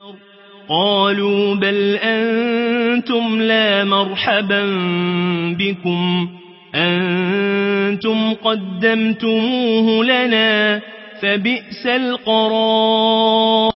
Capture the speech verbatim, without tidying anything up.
قالوا بل أنتم لا مرحبا بكم أنتم قدمتموه لنا فبئس القرار